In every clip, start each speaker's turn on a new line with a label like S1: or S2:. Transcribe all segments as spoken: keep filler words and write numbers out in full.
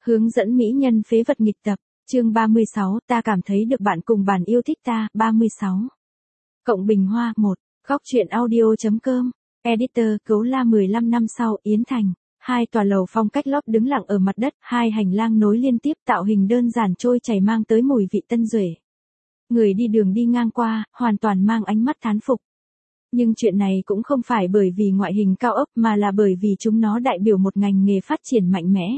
S1: Hướng dẫn mỹ nhân phế vật nghịch tập, chương ba mươi sáu, ta cảm thấy được bạn cùng bàn yêu thích ta, ba mươi sáu. Cộng Bình Hoa, một, góc truyện audio.com, editor, Cấu La mười lăm năm sau, Yến Thành. Hai tòa lầu phong cách lóp đứng lặng ở mặt đất, hai hành lang nối liên tiếp tạo hình đơn giản trôi chảy mang tới mùi vị tân duệ. Người đi đường đi ngang qua, hoàn toàn mang ánh mắt thán phục. Nhưng chuyện này cũng không phải bởi vì ngoại hình cao ốc mà là bởi vì chúng nó đại biểu một ngành nghề phát triển mạnh mẽ.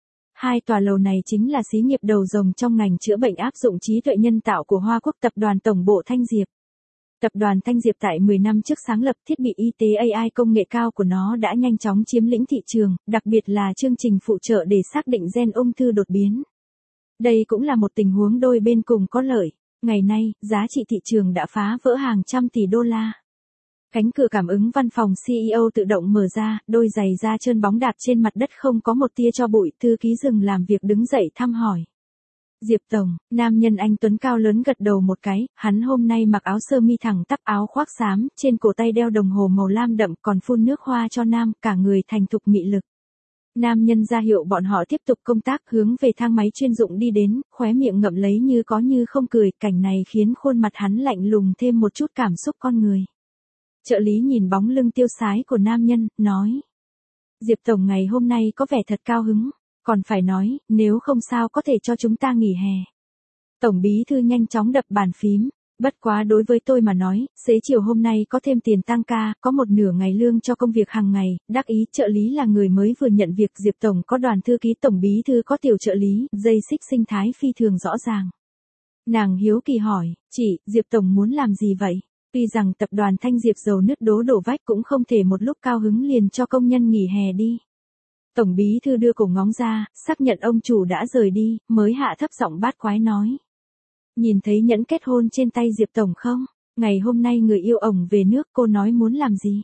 S1: Hai tòa lầu này chính là xí nghiệp đầu rồng trong ngành chữa bệnh áp dụng trí tuệ nhân tạo của Hoa Quốc tập đoàn Tổng bộ Thanh Diệp. Tập đoàn Thanh Diệp tại mười năm trước sáng lập thiết bị y tế a i công nghệ cao của nó đã nhanh chóng chiếm lĩnh thị trường, đặc biệt là chương trình phụ trợ để xác định gen ung thư đột biến. Đây cũng là một tình huống đôi bên cùng có lợi. Ngày nay, giá trị thị trường đã phá vỡ hàng trăm tỷ đô la. Cánh cửa cảm ứng văn phòng xê e ô tự động mở ra, đôi giày da trơn bóng đạp trên mặt đất không có một tia cho bụi, thư ký dừng làm việc đứng dậy thăm hỏi. Diệp Tổng, nam nhân anh tuấn cao lớn gật đầu một cái, hắn hôm nay mặc áo sơ mi thẳng tắp áo khoác xám, trên cổ tay đeo đồng hồ màu lam đậm còn phun nước hoa cho nam, cả người thành thục mị lực. Nam nhân ra hiệu bọn họ tiếp tục công tác hướng về thang máy chuyên dụng đi đến, khóe miệng ngậm lấy như có như không cười, cảnh này khiến khuôn mặt hắn lạnh lùng thêm một chút cảm xúc con người. Trợ lý nhìn bóng lưng tiêu sái của nam nhân, nói. Diệp Tổng ngày hôm nay có vẻ thật cao hứng, còn phải nói, nếu không sao có thể cho chúng ta nghỉ hè. Tổng bí thư nhanh chóng đập bàn phím, bất quá đối với tôi mà nói, xế chiều hôm nay có thêm tiền tăng ca, có một nửa ngày lương cho công việc hàng ngày, đắc ý trợ lý là người mới vừa nhận việc, Diệp Tổng có đoàn thư ký, tổng bí thư có tiểu trợ lý, dây xích sinh thái phi thường rõ ràng. Nàng hiếu kỳ hỏi, chị, Diệp Tổng muốn làm gì vậy? Tuy rằng tập đoàn Thanh Diệp dầu nứt đố đổ vách cũng không thể một lúc cao hứng liền cho công nhân nghỉ hè đi. Tổng bí thư đưa cổ ngóng ra, xác nhận ông chủ đã rời đi, mới hạ thấp giọng bát quái nói. Nhìn thấy nhẫn kết hôn trên tay Diệp Tổng không? Ngày hôm nay người yêu ổng về nước, cô nói muốn làm gì?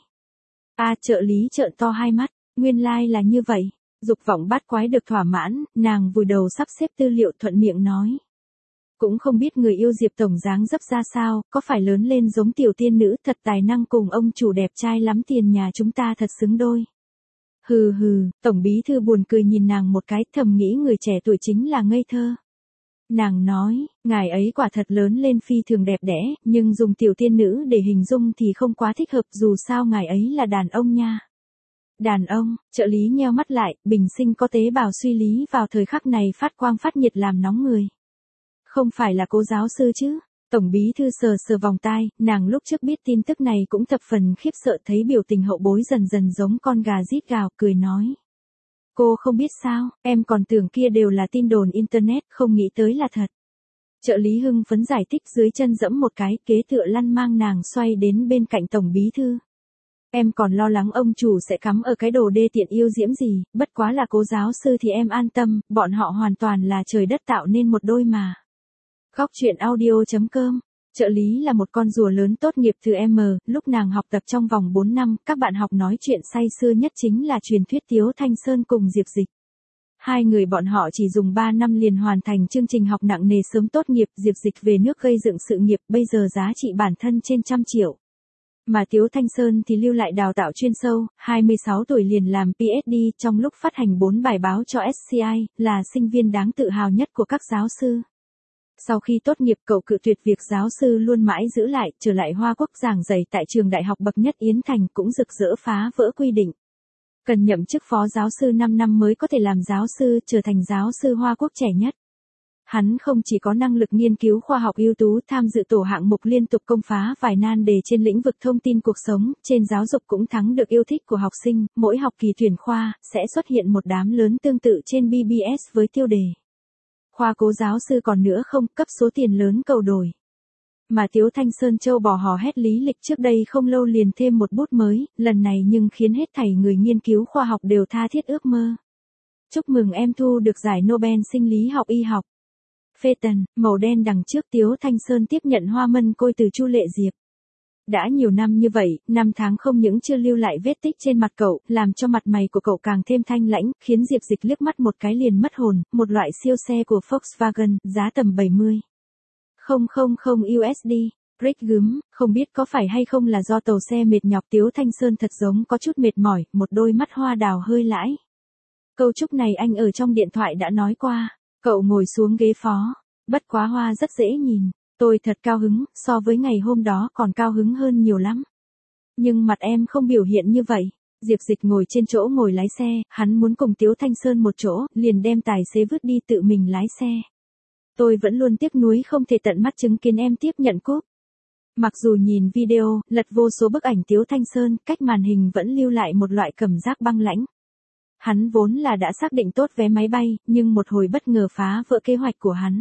S1: A trợ lý trợn to hai mắt, nguyên lai like là như vậy. Dục vọng bát quái được thỏa mãn, nàng vùi đầu sắp xếp tư liệu thuận miệng nói. Cũng không biết người yêu Diệp Tổng dáng dấp ra sao, có phải lớn lên giống tiểu tiên nữ thật tài năng cùng ông chủ đẹp trai lắm, tiền nhà chúng ta thật xứng đôi. Hừ hừ, Tổng bí thư buồn cười nhìn nàng một cái, thầm nghĩ người trẻ tuổi chính là ngây thơ. Nàng nói, ngài ấy quả thật lớn lên phi thường đẹp đẽ, nhưng dùng tiểu tiên nữ để hình dung thì không quá thích hợp, dù sao ngài ấy là đàn ông nha. Đàn ông, trợ lý nheo mắt lại, bình sinh có tế bào suy lý vào thời khắc này phát quang phát nhiệt làm nóng người. Không phải là Cố giáo sư chứ? Tổng bí thư sờ sờ vòng tai, nàng lúc trước biết tin tức này cũng thập phần khiếp sợ, thấy biểu tình hậu bối dần dần giống con gà rít gào, cười nói. Cô không biết sao, em còn tưởng kia đều là tin đồn internet, không nghĩ tới là thật. Trợ lý hưng phấn giải thích, dưới chân dẫm một cái, kế tựa lăn mang nàng xoay đến bên cạnh tổng bí thư. Em còn lo lắng ông chủ sẽ cắm ở cái đồ đê tiện yêu diễm gì, bất quá là Cố giáo sư thì em an tâm, bọn họ hoàn toàn là trời đất tạo nên một đôi mà. Góc truyện audio.com, trợ lý là một con rùa lớn tốt nghiệp từ M, lúc nàng học tập trong vòng bốn năm, các bạn học nói chuyện say sưa nhất chính là truyền thuyết Tiếu Thanh Sơn cùng Diệp Dịch. Hai người bọn họ chỉ dùng ba năm liền hoàn thành chương trình học nặng nề sớm tốt nghiệp, Diệp Dịch về nước gây dựng sự nghiệp, bây giờ giá trị bản thân trên trăm triệu. Mà Tiếu Thanh Sơn thì lưu lại đào tạo chuyên sâu, hai mươi sáu tuổi liền làm P H D trong lúc phát hành bốn bài báo cho S C I, là sinh viên đáng tự hào nhất của các giáo sư. Sau khi tốt nghiệp cậu cự tuyệt việc giáo sư luôn mãi giữ lại, trở lại Hoa Quốc giảng dạy tại trường đại học bậc nhất Yến Thành, cũng rực rỡ phá vỡ quy định. Cần nhậm chức phó giáo sư năm năm mới có thể làm giáo sư, trở thành giáo sư Hoa Quốc trẻ nhất. Hắn không chỉ có năng lực nghiên cứu khoa học ưu tú, tham dự tổ hạng mục liên tục công phá vài nan đề trên lĩnh vực thông tin cuộc sống, trên giáo dục cũng thắng được yêu thích của học sinh, mỗi học kỳ tuyển khoa, sẽ xuất hiện một đám lớn tương tự trên B B S với tiêu đề. Khoa Cố giáo sư còn nữa không, cấp số tiền lớn cầu đổi. Mà Tiếu Thanh Sơn châu bò hò hét lý lịch trước đây không lâu liền thêm một bút mới, lần này nhưng khiến hết thảy người nghiên cứu khoa học đều tha thiết ước mơ. Chúc mừng em thu được giải Nobel sinh lý học y học. Phê tần, màu đen đằng trước, Tiếu Thanh Sơn tiếp nhận hoa mân côi từ Chu Lệ Diệp. Đã nhiều năm như vậy, năm tháng không những chưa lưu lại vết tích trên mặt cậu, làm cho mặt mày của cậu càng thêm thanh lãnh, khiến Diệp Dịch liếc mắt một cái liền mất hồn, một loại siêu xe của Volkswagen, giá tầm bảy mươi nghìn U S D. Rick gúm, không biết có phải hay không là do tàu xe mệt nhọc, Tiếu Thanh Sơn thật giống có chút mệt mỏi, một đôi mắt hoa đào hơi lãi. Câu chúc này anh ở trong điện thoại đã nói qua. Cậu ngồi xuống ghế phó. Bất quá hoa rất dễ nhìn. Tôi thật cao hứng, so với ngày hôm đó còn cao hứng hơn nhiều lắm. Nhưng mặt em không biểu hiện như vậy. Diệp Dịch ngồi trên chỗ ngồi lái xe, hắn muốn cùng Tiếu Thanh Sơn một chỗ, liền đem tài xế vứt đi tự mình lái xe. Tôi vẫn luôn tiếc nuối không thể tận mắt chứng kiến em tiếp nhận cúp. Mặc dù nhìn video, lật vô số bức ảnh Tiếu Thanh Sơn, cách màn hình vẫn lưu lại một loại cảm giác băng lãnh. Hắn vốn là đã xác định tốt vé máy bay, nhưng một hồi bất ngờ phá vỡ kế hoạch của hắn.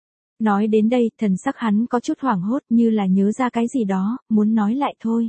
S1: Nói đến đây, thần sắc hắn có chút hoảng hốt như là nhớ ra cái gì đó, muốn nói lại thôi.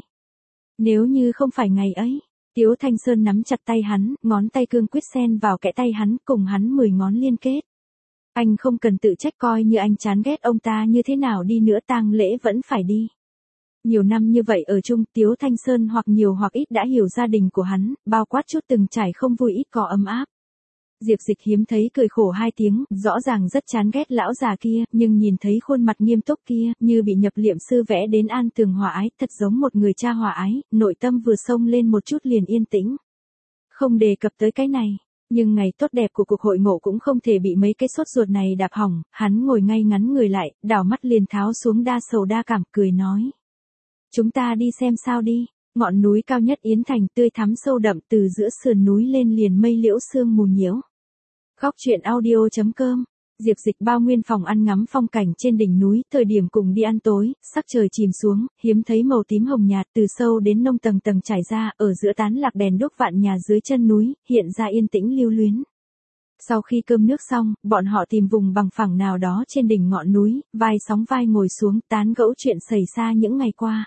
S1: Nếu như không phải ngày ấy, Tiếu Thanh Sơn nắm chặt tay hắn, ngón tay cương quyết xen vào kẽ tay hắn, cùng hắn mười ngón liên kết. Anh không cần tự trách, coi như anh chán ghét ông ta như thế nào đi nữa, tang lễ vẫn phải đi. Nhiều năm như vậy ở chung, Tiếu Thanh Sơn hoặc nhiều hoặc ít đã hiểu gia đình của hắn, bao quát chút từng trải không vui ít có ấm áp. Diệp Dịch hiếm thấy cười khổ hai tiếng, rõ ràng rất chán ghét lão già kia, nhưng nhìn thấy khuôn mặt nghiêm túc kia, như bị nhập liệm sư vẽ đến an tường hòa ái, thật giống một người cha hòa ái, nội tâm vừa xông lên một chút liền yên tĩnh. Không đề cập tới cái này, nhưng ngày tốt đẹp của cuộc hội ngộ cũng không thể bị mấy cái sốt ruột này đạp hỏng, hắn ngồi ngay ngắn người lại, đảo mắt liền tháo xuống đa sầu đa cảm, cười nói. Chúng ta đi xem sao đi. Ngọn núi cao nhất Yến Thành tươi thắm sâu đậm, từ giữa sườn núi lên liền mây liễu sương mù nhiễu. Góc truyện audio chấm com. Diệp Dịch bao nguyên phòng ăn ngắm phong cảnh trên đỉnh núi, thời điểm cùng đi ăn tối, sắc trời chìm xuống, hiếm thấy màu tím hồng nhạt từ sâu đến nông tầng tầng trải ra, ở giữa tán lạc đèn đuốc vạn nhà dưới chân núi, hiện ra yên tĩnh lưu luyến. Sau khi cơm nước xong, bọn họ tìm vùng bằng phẳng nào đó trên đỉnh ngọn núi, vai sóng vai ngồi xuống, tán gẫu chuyện xảy ra những ngày qua.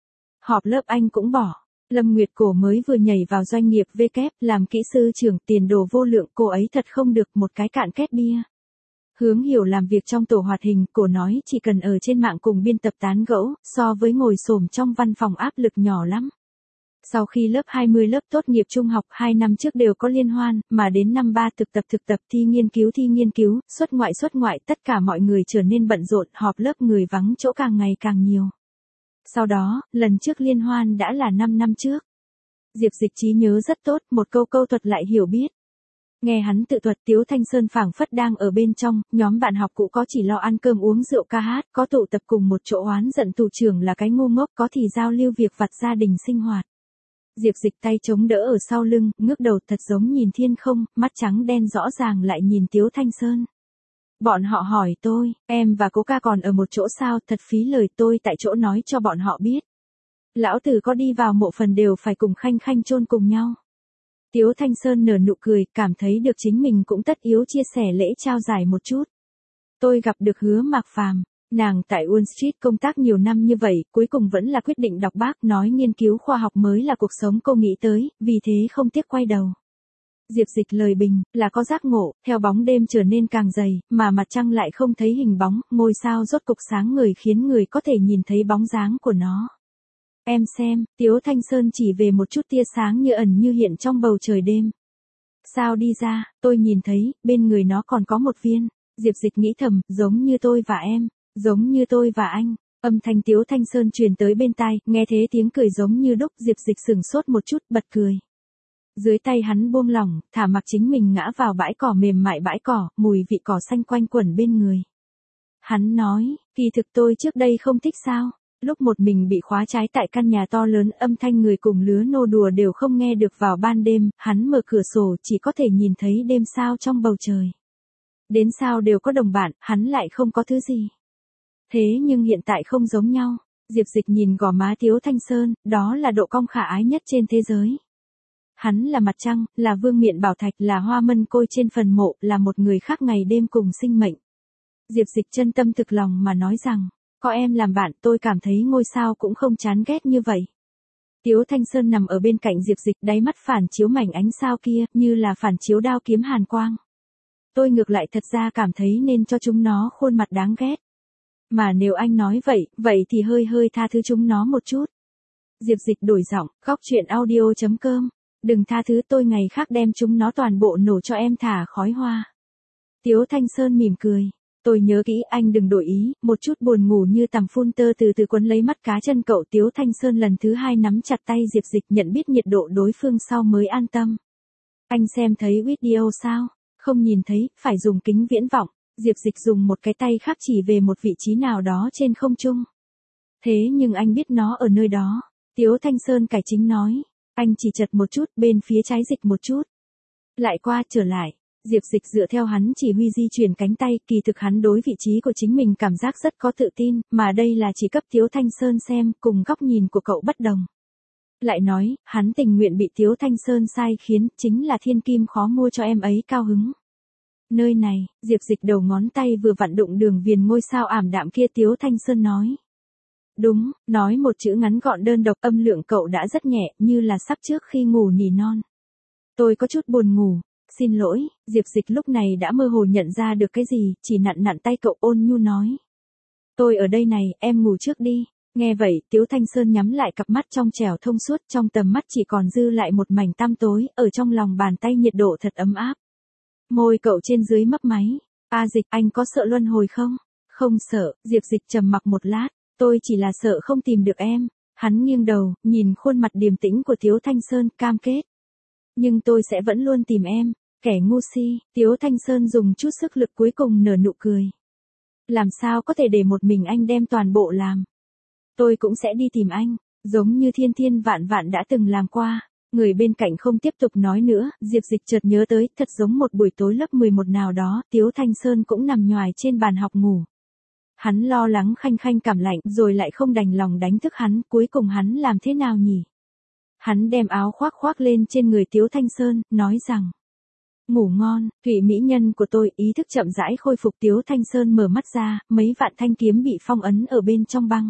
S1: Họp lớp anh cũng bỏ. Lâm Nguyệt Cổ mới vừa nhảy vào doanh nghiệp vê kép, làm kỹ sư trưởng, tiền đồ vô lượng, cô ấy thật không được một cái cạn két bia. Hướng Hiểu làm việc trong tổ hoạt hình, cổ nói chỉ cần ở trên mạng cùng biên tập tán gẫu, so với ngồi xổm trong văn phòng áp lực nhỏ lắm. Sau khi lớp hai mươi lớp tốt nghiệp trung học hai năm trước đều có liên hoan, mà đến năm ba thực tập thực tập thi nghiên cứu thi nghiên cứu, xuất ngoại xuất ngoại, tất cả mọi người trở nên bận rộn, họp lớp người vắng chỗ càng ngày càng nhiều. Sau đó, lần trước liên hoan đã là năm năm trước. Diệp Dịch trí nhớ rất tốt, một câu câu thuật lại hiểu biết. Nghe hắn tự thuật, Tiếu Thanh Sơn phảng phất đang ở bên trong, nhóm bạn học cũ có chỉ lo ăn cơm uống rượu ca hát, có tụ tập cùng một chỗ oán giận tù trưởng là cái ngu ngốc, có thì giao lưu việc vặt gia đình sinh hoạt. Diệp Dịch tay chống đỡ ở sau lưng, ngước đầu thật giống nhìn thiên không, mắt trắng đen rõ ràng lại nhìn Tiếu Thanh Sơn. Bọn họ hỏi tôi, em và cố ca còn ở một chỗ sao, thật phí lời, tôi tại chỗ nói cho bọn họ biết. Lão tử có đi vào mộ phần đều phải cùng Khanh Khanh chôn cùng nhau. Tiếu Thanh Sơn nở nụ cười, cảm thấy được chính mình cũng tất yếu chia sẻ lễ trao giải một chút. Tôi gặp được Hứa Mạc Phàm, nàng tại Wall Street công tác nhiều năm như vậy, cuối cùng vẫn là quyết định đọc bác, nói nghiên cứu khoa học mới là cuộc sống cô nghĩ tới, vì thế không tiếc quay đầu. Diệp Dịch lời bình, là có giác ngộ, theo bóng đêm trở nên càng dày, mà mặt trăng lại không thấy hình bóng, ngôi sao rốt cục sáng người khiến người có thể nhìn thấy bóng dáng của nó. Em xem, Tiếu Thanh Sơn chỉ về một chút tia sáng như ẩn như hiện trong bầu trời đêm. Sao đi ra, tôi nhìn thấy, bên người nó còn có một viên. Diệp Dịch nghĩ thầm, giống như tôi và em, giống như tôi và anh. Âm thanh Tiếu Thanh Sơn truyền tới bên tai, nghe thế tiếng cười giống như đúc, Diệp Dịch sửng sốt một chút, bật cười. Dưới tay hắn buông lỏng, thả mặc chính mình ngã vào bãi cỏ mềm mại, bãi cỏ, mùi vị cỏ xanh quanh quẩn bên người. Hắn nói, kỳ thực tôi trước đây không thích sao. Lúc một mình bị khóa trái tại căn nhà to lớn, âm thanh người cùng lứa nô đùa đều không nghe được vào ban đêm, hắn mở cửa sổ chỉ có thể nhìn thấy đêm sao trong bầu trời. Đến sao đều có đồng bạn, hắn lại không có thứ gì. Thế nhưng hiện tại không giống nhau. Diệp Dịch nhìn gò má Tiếu Thanh Sơn, đó là độ cong khả ái nhất trên thế giới. Hắn là mặt trăng, là vương miện bảo thạch, là hoa mân côi trên phần mộ, là một người khác ngày đêm cùng sinh mệnh. Diệp Dịch chân tâm thực lòng mà nói rằng, có em làm bạn, tôi cảm thấy ngôi sao cũng không chán ghét như vậy. Tiếu Thanh Sơn nằm ở bên cạnh Diệp Dịch, đáy mắt phản chiếu mảnh ánh sao kia, như là phản chiếu đao kiếm hàn quang. Tôi ngược lại thật ra cảm thấy nên cho chúng nó khuôn mặt đáng ghét. Mà nếu anh nói vậy, vậy thì hơi hơi tha thứ chúng nó một chút. Diệp Dịch đổi giọng, góc truyện audio chấm com. Đừng tha thứ, tôi ngày khác đem chúng nó toàn bộ nổ cho em thả khói hoa. Tiếu Thanh Sơn mỉm cười. Tôi nhớ kỹ, anh đừng đổi ý, một chút buồn ngủ như tằm phun tơ từ từ quấn lấy mắt cá chân cậu. Tiếu Thanh Sơn lần thứ hai nắm chặt tay Diệp Dịch, nhận biết nhiệt độ đối phương sau mới an tâm. Anh xem thấy video sao? Không nhìn thấy, phải dùng kính viễn vọng. Diệp Dịch dùng một cái tay khác chỉ về một vị trí nào đó trên không trung. Thế nhưng anh biết nó ở nơi đó. Tiếu Thanh Sơn cải chính nói. Anh chỉ chật một chút, bên phía trái dịch một chút. Lại qua, trở lại. Diệp Dịch dựa theo hắn chỉ huy di chuyển cánh tay, kỳ thực hắn đối vị trí của chính mình cảm giác rất có tự tin, mà đây là chỉ cấp Tiếu Thanh Sơn xem, cùng góc nhìn của cậu bất đồng. Lại nói, hắn tình nguyện bị Tiếu Thanh Sơn sai khiến, chính là thiên kim khó mua cho em ấy cao hứng. Nơi này, Diệp Dịch đầu ngón tay vừa vặn đụng đường viền ngôi sao ảm đạm kia, Tiếu Thanh Sơn nói. Đúng, nói một chữ ngắn gọn đơn độc, âm lượng cậu đã rất nhẹ, như là sắp trước khi ngủ nỉ non. Tôi có chút buồn ngủ. Xin lỗi, Diệp Dịch lúc này đã mơ hồ nhận ra được cái gì, chỉ nặn nặn tay cậu, ôn nhu nói. Tôi ở đây này, em ngủ trước đi. Nghe vậy, Tiếu Thanh Sơn nhắm lại cặp mắt trong trẻo thông suốt, trong tầm mắt chỉ còn dư lại một mảnh tăm tối, ở trong lòng bàn tay nhiệt độ thật ấm áp. Môi cậu trên dưới mấp máy. A Dịch, anh có sợ luân hồi không? Không sợ, Diệp Dịch trầm mặc một lát. Tôi chỉ là sợ không tìm được em. Hắn nghiêng đầu, nhìn khuôn mặt điềm tĩnh của Tiếu Thanh Sơn, cam kết. Nhưng tôi sẽ vẫn luôn tìm em. Kẻ ngu si, Tiếu Thanh Sơn dùng chút sức lực cuối cùng nở nụ cười. Làm sao có thể để một mình anh đem toàn bộ làm? Tôi cũng sẽ đi tìm anh, giống như thiên thiên vạn vạn đã từng làm qua. Người bên cạnh không tiếp tục nói nữa, Diệp Dịch chợt nhớ tới, thật giống một buổi tối lớp mười một nào đó, Tiếu Thanh Sơn cũng nằm nhoài trên bàn học ngủ. Hắn lo lắng khanh khanh cảm lạnh, rồi lại không đành lòng đánh thức hắn, cuối cùng hắn làm thế nào nhỉ? Hắn đem áo khoác khoác lên trên người Tiếu Thanh Sơn, nói rằng. Ngủ ngon, thủy mỹ nhân của tôi. Ý thức chậm rãi khôi phục, Tiếu Thanh Sơn mở mắt ra, mấy vạn thanh kiếm bị phong ấn ở bên trong băng.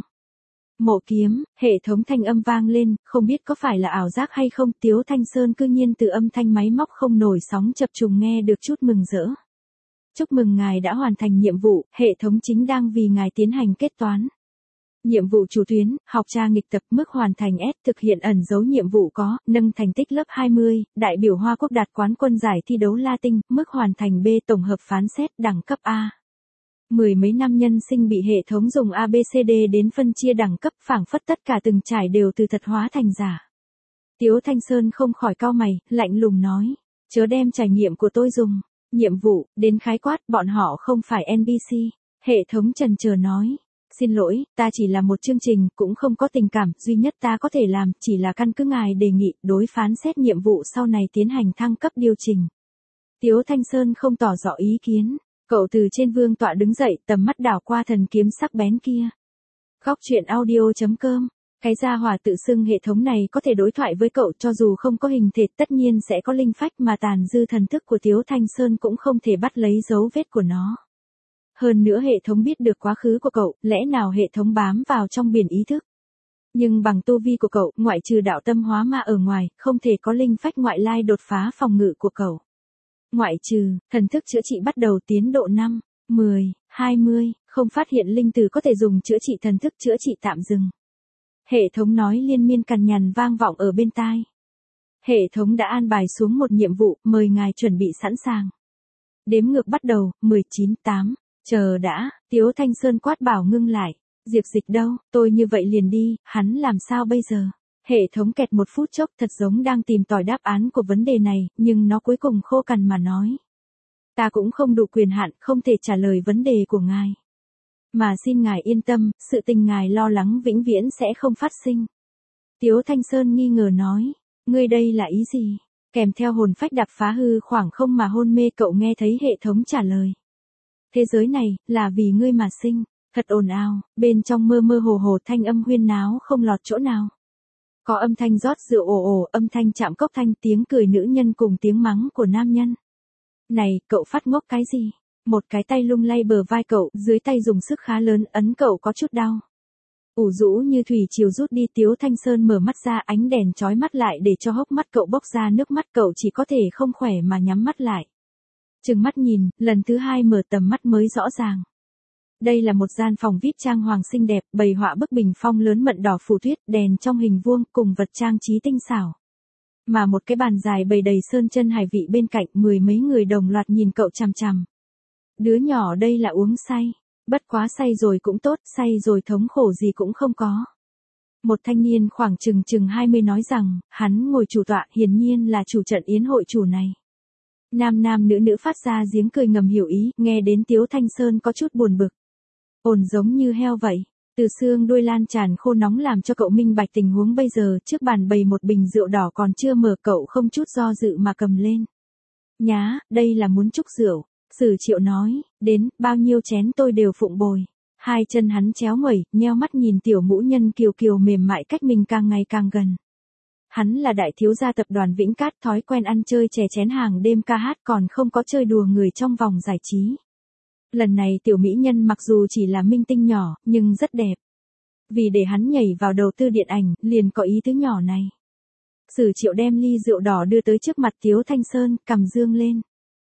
S1: Mộ kiếm, hệ thống thanh âm vang lên, không biết có phải là ảo giác hay không, Tiếu Thanh Sơn cư nhiên từ âm thanh máy móc không nổi sóng chập trùng nghe được chút mừng rỡ. Chúc mừng ngài đã hoàn thành nhiệm vụ, hệ thống chính đang vì ngài tiến hành kết toán. Nhiệm vụ chủ tuyến, học tra nghịch tập, mức hoàn thành S, thực hiện ẩn dấu nhiệm vụ có, nâng thành tích lớp hai mươi, đại biểu Hoa Quốc đạt quán quân giải thi đấu Latin, mức hoàn thành B, tổng hợp phán xét, đẳng cấp A. Mười mấy năm nhân sinh bị hệ thống dùng A B C D đến phân chia đẳng cấp, phảng phất tất cả từng trải đều từ thật hóa thành giả. Tiếu Thanh Sơn không khỏi cau mày, lạnh lùng nói, chớ đem trải nghiệm của tôi dùng. Nhiệm vụ, đến khái quát, bọn họ không phải N P C. Hệ thống chần chờ nói. Xin lỗi, ta chỉ là một chương trình, cũng không có tình cảm, duy nhất ta có thể làm, chỉ là căn cứ ngài đề nghị, đối phán xét nhiệm vụ sau này tiến hành thăng cấp điều chỉnh. Tiếu Thanh Sơn không tỏ rõ ý kiến. Cậu từ trên vương tọa đứng dậy, tầm mắt đảo qua thần kiếm sắc bén kia. Góc truyện audio chấm com. Cái gia hỏa tự xưng hệ thống này có thể đối thoại với cậu, cho dù không có hình thể, tất nhiên sẽ có linh phách, mà tàn dư thần thức của Tiếu Thanh Sơn cũng không thể bắt lấy dấu vết của nó. Hơn nữa hệ thống biết được quá khứ của cậu, lẽ nào hệ thống bám vào trong biển ý thức. Nhưng bằng tu vi của cậu, ngoại trừ đạo tâm hóa ma ở ngoài, không thể có linh phách ngoại lai đột phá phòng ngự của cậu. Ngoại trừ, thần thức chữa trị bắt đầu tiến độ năm, mười, hai mươi, không phát hiện linh từ có thể dùng chữa trị thần thức chữa trị tạm dừng. Hệ thống nói liên miên cằn nhằn vang vọng ở bên tai. Hệ thống đã an bài xuống một nhiệm vụ, mời ngài chuẩn bị sẵn sàng. Đếm ngược bắt đầu, mười chín, tám, chờ đã, Tiếu Thanh Sơn quát bảo ngưng lại. Diệp Dịch đâu, tôi như vậy liền đi, hắn làm sao bây giờ? Hệ thống kẹt một phút chốc, thật giống đang tìm tòi đáp án của vấn đề này, nhưng nó cuối cùng khô cằn mà nói. Ta cũng không đủ quyền hạn, không thể trả lời vấn đề của ngài. Mà xin ngài yên tâm, sự tình ngài lo lắng vĩnh viễn sẽ không phát sinh. Tiếu Thanh Sơn nghi ngờ nói, ngươi đây là ý gì? Kèm theo hồn phách đạp phá hư khoảng không mà hôn mê, cậu nghe thấy hệ thống trả lời. Thế giới này, là vì ngươi mà sinh, thật ồn ào, bên trong mơ mơ hồ hồ thanh âm huyên náo không lọt chỗ nào. Có âm thanh rót rượu ồ ồ, âm thanh chạm cốc thanh, tiếng cười nữ nhân cùng tiếng mắng của nam nhân. Này, cậu phát ngốc cái gì? Một cái tay lung lay bờ vai cậu, dưới tay dùng sức khá lớn, ấn cậu có chút đau. Ủ rũ như thủy chiều rút đi, Tiếu Thanh Sơn mở mắt ra, ánh đèn chói mắt lại để cho hốc mắt cậu bốc ra nước mắt, cậu chỉ có thể không khỏe mà nhắm mắt lại. Trừng mắt nhìn, lần thứ hai mở tầm mắt mới rõ ràng. Đây là một gian phòng vi ai pi trang hoàng xinh đẹp, bày họa bức bình phong lớn mận đỏ phủ tuyết, đèn trong hình vuông cùng vật trang trí tinh xảo. Mà một cái bàn dài bày đầy sơn chân hải vị bên cạnh, mười mấy người đồng loạt nhìn cậu chằm chằm. Đứa nhỏ đây là uống say, bất quá say rồi cũng tốt, say rồi thống khổ gì cũng không có. Một thanh niên khoảng chừng chừng hai mươi nói rằng, hắn ngồi chủ tọa hiển nhiên là chủ trận yến hội chủ này. Nam nam nữ nữ phát ra giếng cười ngầm hiểu ý, nghe đến Tiếu Thanh Sơn có chút buồn bực. Ồn giống như heo vậy, từ xương đuôi lan tràn khô nóng làm cho cậu minh bạch tình huống bây giờ, trước bàn bày một bình rượu đỏ còn chưa mở cậu không chút do dự mà cầm lên. Nhá, đây là muốn chúc rượu, Sử Triệu nói, đến, bao nhiêu chén tôi đều phụng bồi. Hai chân hắn chéo nguẩy, nheo mắt nhìn tiểu mũ nhân kiều kiều mềm mại cách mình càng ngày càng gần. Hắn là đại thiếu gia tập đoàn Vĩnh Cát, thói quen ăn chơi chè chén hàng đêm ca hát còn không có chơi đùa người trong vòng giải trí. Lần này tiểu mỹ nhân mặc dù chỉ là minh tinh nhỏ, nhưng rất đẹp. Vì để hắn nhảy vào đầu tư điện ảnh, liền có ý tứ nhỏ này. Sử Triệu đem ly rượu đỏ đưa tới trước mặt Tiếu Thanh Sơn, cầm dương lên.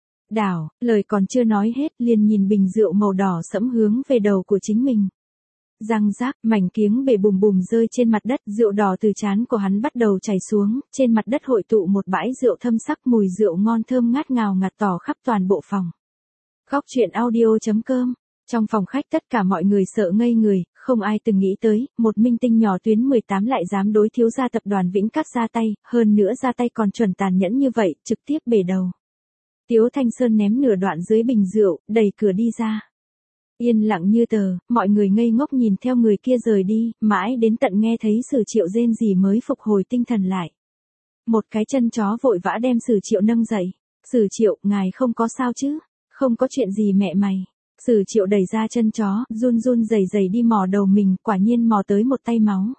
S1: Đảo, lời còn chưa nói hết, liền nhìn bình rượu màu đỏ sẫm hướng về đầu của chính mình. Răng rác, mảnh kiếng bể bùm bùm rơi trên mặt đất, rượu đỏ từ trán của hắn bắt đầu chảy xuống, trên mặt đất hội tụ một bãi rượu thâm sắc, mùi rượu ngon thơm ngát ngào ngạt tỏ khắp toàn bộ phòng. Góc truyện audio chấm com. Trong phòng khách tất cả mọi người sợ ngây người, không ai từng nghĩ tới, một minh tinh nhỏ tuyến mười tám lại dám đối thiếu gia tập đoàn Vĩnh Cát ra tay, hơn nữa ra tay còn chuẩn tàn nhẫn như vậy, trực tiếp bể đầu. Tiếu Thanh Sơn ném nửa đoạn dưới bình rượu, đẩy cửa đi ra. Yên lặng như tờ, mọi người ngây ngốc nhìn theo người kia rời đi, mãi đến tận nghe thấy Sử Triệu rên rỉ mới phục hồi tinh thần lại. Một cái chân chó vội vã đem Sử Triệu nâng dậy. Sử Triệu, ngài không có sao chứ? Không có chuyện gì mẹ mày. Sử Triệu đẩy ra chân chó, run run rẩy rẩy đi mò đầu mình, quả nhiên mò tới một tay máu.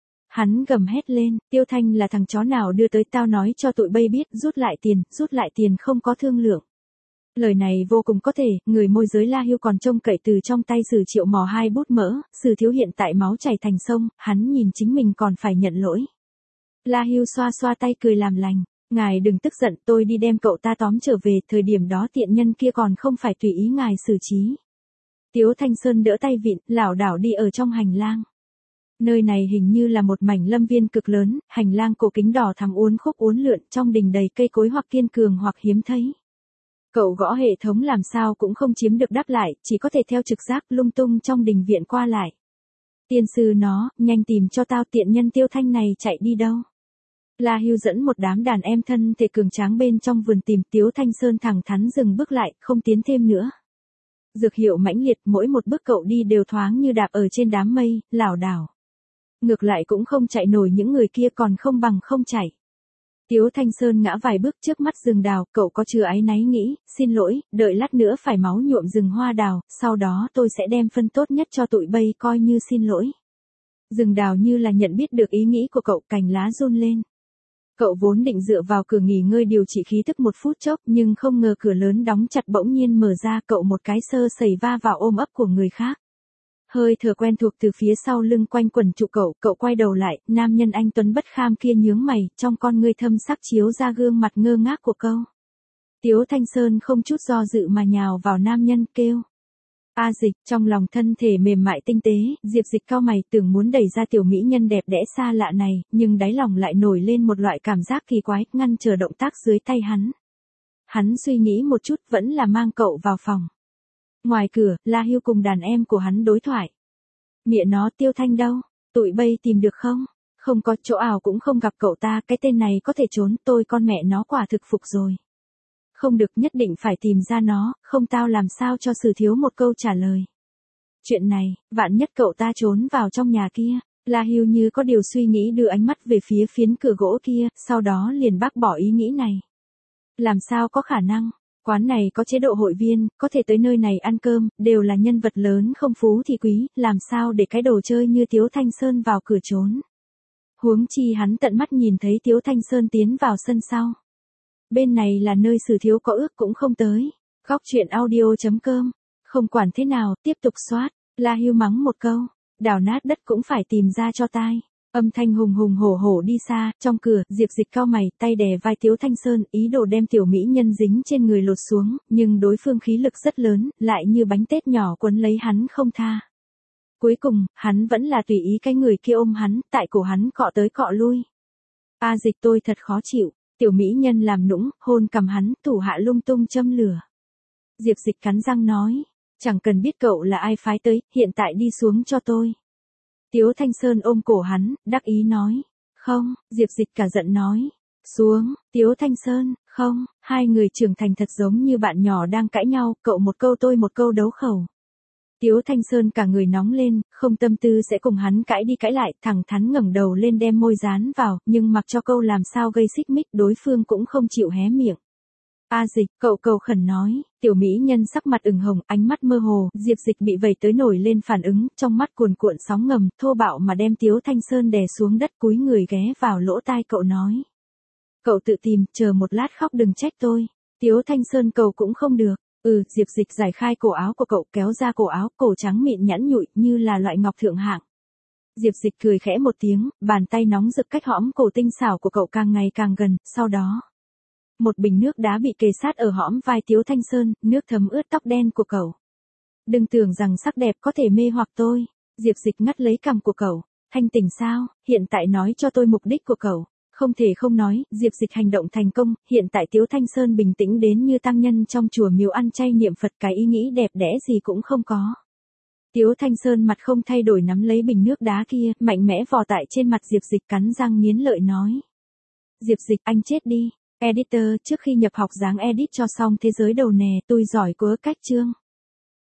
S1: Hắn gầm hét lên, Tiêu Thanh là thằng chó nào đưa tới tao nói cho tụi bay biết, rút lại tiền, rút lại tiền không có thương lượng. Lời này vô cùng có thể, người môi giới La Hưu còn trông cậy từ trong tay Sử Triệu mò hai bút mỡ, Sử thiếu hiện tại máu chảy thành sông, hắn nhìn chính mình còn phải nhận lỗi. La Hưu xoa xoa tay cười làm lành, ngài đừng tức giận, tôi đi đem cậu ta tóm trở về, thời điểm đó tiện nhân kia còn không phải tùy ý ngài xử trí. Tiếu Thanh Sơn đỡ tay vịn, lảo đảo đi ở trong hành lang. Nơi này hình như là một mảnh lâm viên cực lớn, hành lang cổ kính đỏ thắm uốn khúc uốn lượn, trong đình đầy cây cối hoặc kiên cường hoặc hiếm thấy. Cậu gõ hệ thống làm sao cũng không chiếm được đáp lại, chỉ có thể theo trực giác lung tung trong đình viện qua lại. Tiên sư nó, nhanh tìm cho tao tiện nhân Tiêu Thanh này chạy đi đâu. La Hưu dẫn một đám đàn em thân thể cường tráng bên trong vườn tìm. Tiếu Thanh Sơn thẳng thắn dừng bước lại, không tiến thêm nữa. Dược hiệu mãnh liệt, mỗi một bước cậu đi đều thoáng như đạp ở trên đám mây, lảo đảo. Ngược lại cũng không chạy nổi những người kia, còn không bằng không chạy. Tiếu Thanh Sơn ngã vài bước trước mắt rừng đào, cậu có chưa áy náy nghĩ, xin lỗi, đợi lát nữa phải máu nhuộm rừng hoa đào, sau đó tôi sẽ đem phân tốt nhất cho tụi bay coi như xin lỗi. Rừng đào như là nhận biết được ý nghĩ của cậu, cành lá run lên. Cậu vốn định dựa vào cửa nghỉ ngơi điều trị khí tức một phút chốc, nhưng không ngờ cửa lớn đóng chặt bỗng nhiên mở ra, cậu một cái sơ sẩy va vào ôm ấp của người khác. Hơi thở quen thuộc từ phía sau lưng quanh quẩn trụ cậu, cậu quay đầu lại, nam nhân anh tuấn bất kham kia nhướng mày, trong con ngươi thâm sắc chiếu ra gương mặt ngơ ngác của câu. Tiếu Thanh Sơn không chút do dự mà nhào vào nam nhân, kêu. A Dịch, trong lòng thân thể mềm mại tinh tế, Diệp Dịch cau mày, tưởng muốn đẩy ra tiểu mỹ nhân đẹp đẽ xa lạ này, nhưng đáy lòng lại nổi lên một loại cảm giác kỳ quái, ngăn chờ động tác dưới tay hắn. Hắn suy nghĩ một chút, vẫn là mang cậu vào phòng. Ngoài cửa, La Hưu cùng đàn em của hắn đối thoại. Mẹ nó, Tiêu Thanh đâu? Tụi bay tìm được không? Không có, chỗ ảo cũng không gặp cậu ta, cái tên này có thể trốn, tôi con mẹ nó quả thực phục rồi. Không được, nhất định phải tìm ra nó, không tao làm sao cho Sử thiếu một câu trả lời. Chuyện này, vạn nhất cậu ta trốn vào trong nhà kia. La Hưu như có điều suy nghĩ đưa ánh mắt về phía phiến cửa gỗ kia, sau đó liền bác bỏ ý nghĩ này. Làm sao có khả năng? Quán này có chế độ hội viên, có thể tới nơi này ăn cơm, đều là nhân vật lớn không phú thì quý, làm sao để cái đồ chơi như Tiếu Thanh Sơn vào cửa trốn. Huống chi hắn tận mắt nhìn thấy Tiếu Thanh Sơn tiến vào sân sau. Bên này là nơi Sử thiếu có ước cũng không tới. Góc truyện audio chấm com. Không quản thế nào, tiếp tục soát. La Hưu mắng một câu. Đào nát đất cũng phải tìm ra cho tai. Âm thanh hùng hùng hổ hổ đi xa, trong cửa, Diệp Dịch cau mày, tay đè vai Tiếu Thanh Sơn, ý đồ đem tiểu mỹ nhân dính trên người lột xuống, nhưng đối phương khí lực rất lớn, lại như bánh tét nhỏ quấn lấy hắn không tha. Cuối cùng, hắn vẫn là tùy ý cái người kia ôm hắn, tại cổ hắn cọ tới cọ lui. A Dịch, tôi thật khó chịu, tiểu mỹ nhân làm nũng, hôn cầm hắn, thủ hạ lung tung châm lửa. Diệp Dịch cắn răng nói, chẳng cần biết cậu là ai phái tới, hiện tại đi xuống cho tôi. Tiếu Thanh Sơn ôm cổ hắn, đắc ý nói. Không, Diệp Dịch cả giận nói. Xuống, Tiếu Thanh Sơn, không, hai người trưởng thành thật giống như bạn nhỏ đang cãi nhau, cậu một câu tôi một câu đấu khẩu. Tiếu Thanh Sơn cả người nóng lên, không tâm tư sẽ cùng hắn cãi đi cãi lại, thẳng thắn ngẩng đầu lên đem môi dán vào, nhưng mặc cho câu làm sao gây xích mích đối phương cũng không chịu hé miệng. A Dịch, cậu cầu khẩn nói, tiểu mỹ nhân sắc mặt ửng hồng, ánh mắt mơ hồ, Diệp Dịch bị vẩy tới nổi lên phản ứng, trong mắt cuồn cuộn sóng ngầm, thô bạo mà đem Tiếu Thanh Sơn đè xuống đất cúi người ghé vào lỗ tai cậu nói. Cậu tự tìm, chờ một lát khóc đừng trách tôi. Tiếu Thanh Sơn cầu cũng không được. Ừ, Diệp Dịch giải khai cổ áo của cậu, kéo ra cổ áo, cổ trắng mịn nhẵn nhụi như là loại ngọc thượng hạng. Diệp Dịch cười khẽ một tiếng, bàn tay nóng rực cách hõm cổ tinh xảo của cậu càng ngày càng gần, sau đó. Một bình nước đá bị kề sát ở hõm vai Tiếu Thanh Sơn, nước thấm ướt tóc đen của cậu. Đừng tưởng rằng sắc đẹp có thể mê hoặc tôi. Diệp Dịch ngắt lấy cằm của cậu. Thanh tỉnh sao, hiện tại nói cho tôi mục đích của cậu. Không thể không nói, Diệp Dịch hành động thành công, hiện tại Tiếu Thanh Sơn bình tĩnh đến như tăng nhân trong chùa miếu ăn chay niệm Phật, cái ý nghĩ đẹp đẽ gì cũng không có. Tiếu Thanh Sơn mặt không thay đổi nắm lấy bình nước đá kia, mạnh mẽ vò tại trên mặt Diệp Dịch cắn răng nghiến lợi nói. Diệp Dịch, anh chết đi. Editor, trước khi nhập học dáng edit cho xong thế giới đầu nè, tôi giỏi quá cách chương.